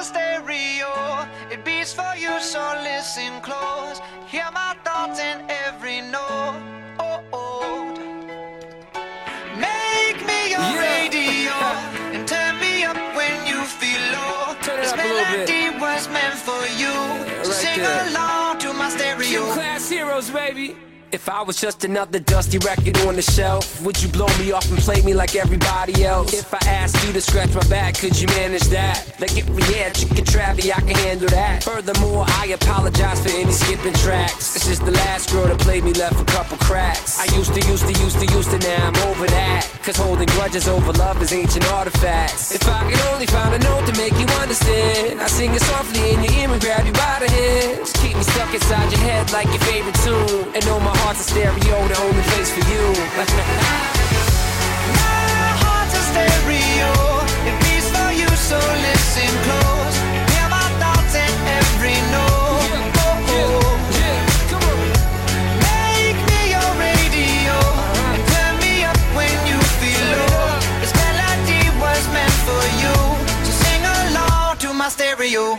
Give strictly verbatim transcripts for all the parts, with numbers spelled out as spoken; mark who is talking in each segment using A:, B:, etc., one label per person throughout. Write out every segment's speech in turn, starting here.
A: stereo, it beats for you, so listen close. Hear my thoughts in every note. Oh, oh. Make me your yeah. radio and turn me up when you feel low.
B: Turn it
A: this
B: up a little bit.
A: melody was meant for you.
B: Yeah,
A: so
B: right
A: sing
B: there.
A: along to my stereo.
B: Class heroes, baby. If I was just another dusty record on the shelf, would you blow me off and play me like everybody else? If I asked you to scratch my back, could you manage that? Like if we had chicken travy, I can handle that. Furthermore, I apologize for any skipping tracks. This is the last girl that played me, left a couple cracks. I used to, used to, used to, used to, now I'm over that. Cause holding grudges over love is ancient artifacts. If I could only find a note to make you understand, I sing it softly in your ear and grab you by the hands. Keep me stuck inside your head like your favorite tune. And know my heart's a stereo, the only place for you.
A: My heart's a stereo, it beats for you, so listen close. Hear my thoughts in every note.
B: Yeah, oh, yeah, yeah, come on.
A: Make me your radio uh-huh. and turn me up when you feel low. This melody was meant for you, so sing along to my stereo.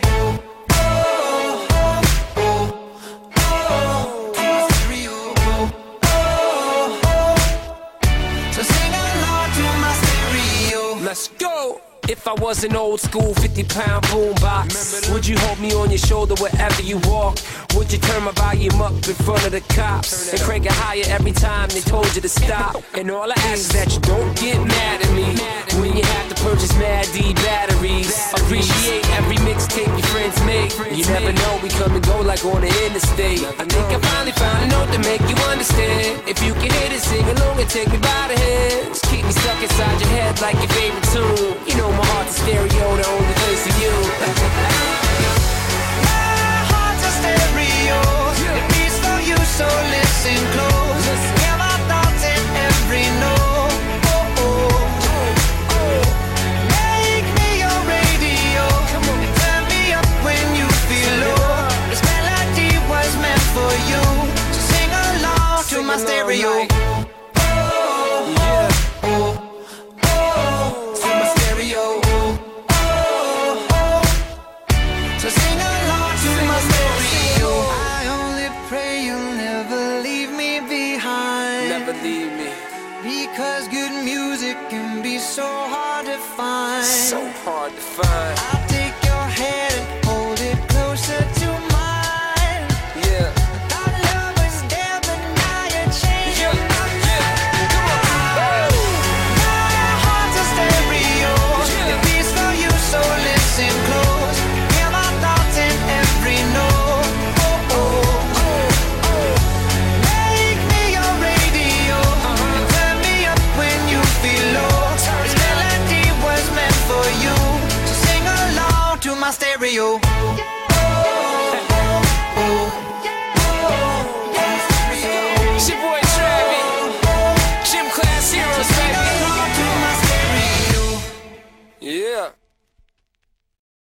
B: Let's go! If I was an old school fifty pound boombox, would you hold me on your shoulder wherever you walk? Would you turn my volume up in front of the cops and crank it higher every time they told you to stop? And all I ask is that you don't get mad at me when you have to purchase Mad D batteries. Appreciate every mixtape your friends make. You never know, we come and go like on the interstate. I think I finally found a note to make you understand. If you can hit it, sing along and take me by the hands. Keep me stuck inside your head like your favorite tune. You know my heart's a stereo, the only place for you.
A: My heart's a stereo, it beats for you, so listen close. Hear my thoughts in every note. Oh, oh, oh. Make me your radio and turn me up when you feel low. This melody was meant for you, so sing along to my stereo. Because good music can be so hard to find.
B: So hard to find.
A: I'll take your hand and hold it closer to mine.
B: Yeah.
A: Our love was there, but now you're changing
B: Yeah.
A: my mind. Yeah. My heart's a stereo,
B: Yeah.
A: it beats for you, so listen close. Hear my thoughts in every note. Oh, oh, oh, oh. Make me your radio and turn me up when you feel low. This melody was meant for you, so sing along to my stereo.